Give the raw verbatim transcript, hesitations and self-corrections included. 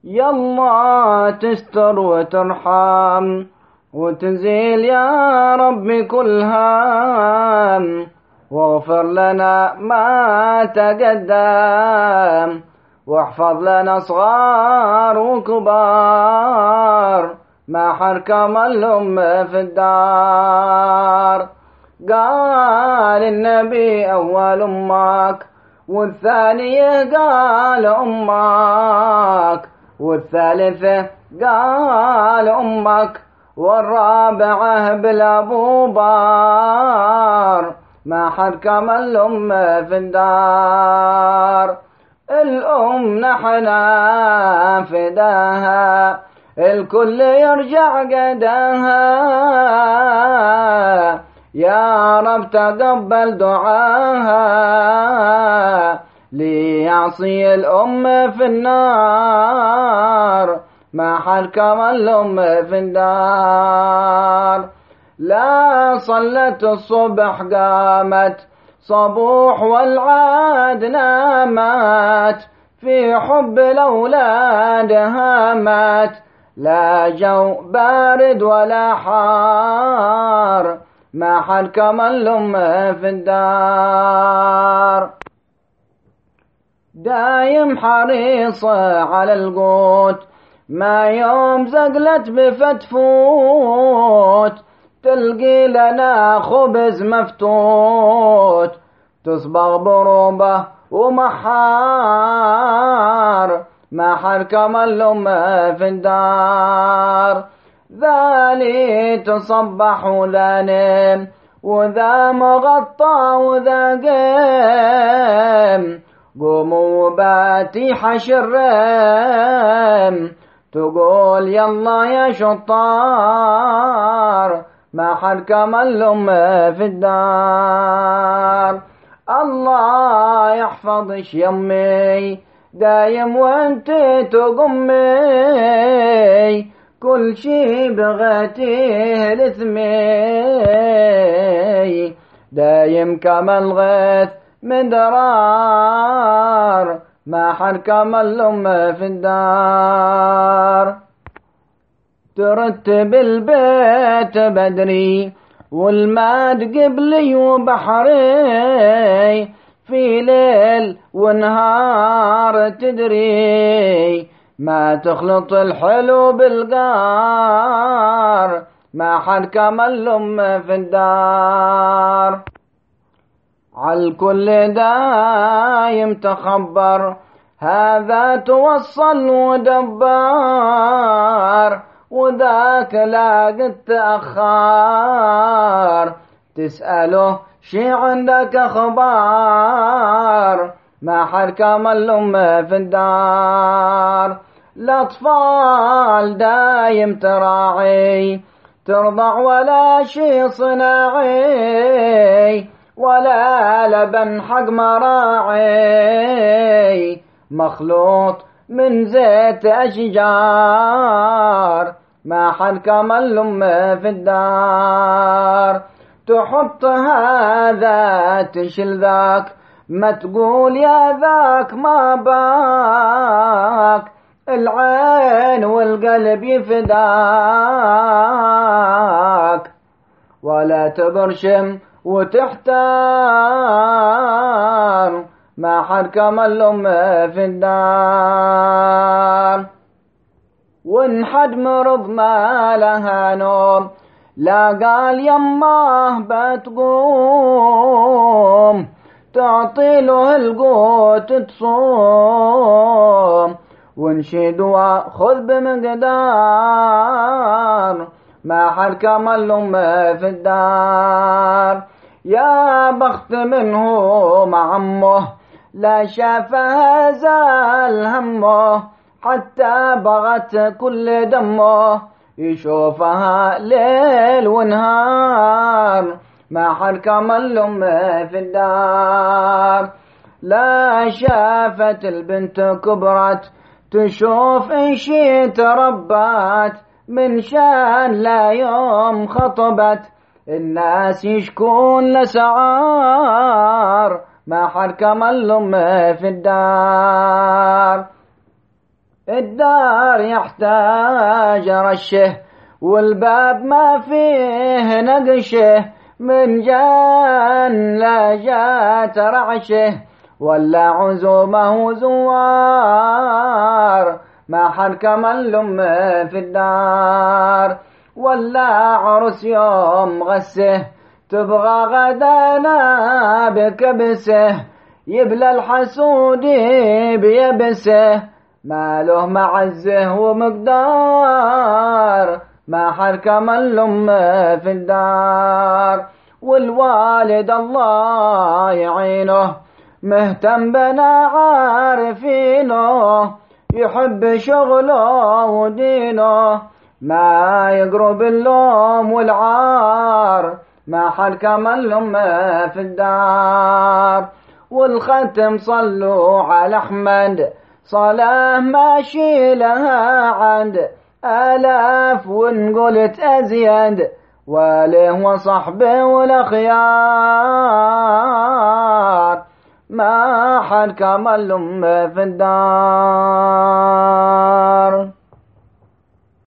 يلا تستر وترحم وتنزيل يا ربي كل هام، واغفر لنا ما تقدم، واحفظ لنا صغار وكبار، ما حركم الأم في الدار. قال النبي أول أمك، والثانية قال أمك، والثالثة قال أمك، والرابعة بالأبو بار، ما حد كمل الأم في الدار. الأم نحنا فداها، الكل يرجع قداها، يا رب تقبل دعاها، ليعصي الأم في النار، ما حد كمل الأم في الدار. لا صلت الصبح قامت صبوح والعاد نامت، في حب الأولاد هامت، لا جو بارد ولا حار، ما حد كمل الأم في الدار. دايم حريصة على القوت، ما يوم زقلت بفتفوت، تلقي لنا خبز مفتوت، تصبغ بروبه ومحار، ما حد كمل الأم في الدار. ذالي تصبح ولا نم، وذا مغطى وذا قيم، قوموا باتي حشرم، تقول يلا يا شطار، ما حد كمل الأم في الدار. الله يحفظش يمي دايم وانت تقمي، كل شي بغيتيه لثمي، دايم كمل غيث من درار، ما حد كمل الأم في الدار. ترتب البيت بدري والماد قبلي وبحري، في ليل ونهار تدري، ما تخلط الحلو بالقار، ما حد كمل الأم في الدار. عالكل دايم تخبر، هذا توصل ودبار، وذاك لا قد تأخر، تسأله شي عندك أخبار، ما حد كمل الأم في الدار. الأطفال دايم تراعي، ترضع ولا شي صناعي، ولا لبن حق مراعي، مخلوط من زيت أشجار، ما حد كمل الأم في الدار. تحط هذا تشل ذاك، ما تقول يا ذاك ما باك، العين والقلب يفداك، ولا تبرشم وتحتار، ما حد كمل الأم في الدار. وان حد مرض ما لها نوم، لا قال يماه بتقوم، تعطي له القوت تصوم، وانشد وخذ بمقدار، ما حد كمل الأم في الدار. يا بخت منه مع عمه، لا شافها زال همه، حتى بغت كل دمه، يشوفها ليل ونهار، ما حد كمل الأم في الدار. لا شافت البنت كبرت، تشوف إيشي تربت، من شان لا يوم خطبت، الناس يشكون لسعار، ما حد كمل الأم في الدار. الدار يحتاج رشه، والباب ما فيه نقشه، من جان لا جات رعشه، ولا عزومه زوار ما حد كمل لمه في الدار، ولا عرس يوم غسه تبغى غدانا بكبسه، يبلى الحسود بيبسه ما له معزه ومقدار، ما حد كمل لمه في الدار. والوالد الله يعينه مهتم بنا عارفينه، يحب شغله ودينه ما يقرب اللوم والعار، ما حد كمل لمه في الدار. والختم صلوا على أحمد صلاة ماشي لها عند آلاف وانقلت أزيد، وله وصحبه والأخيار ما حد كمل لمه في الدار.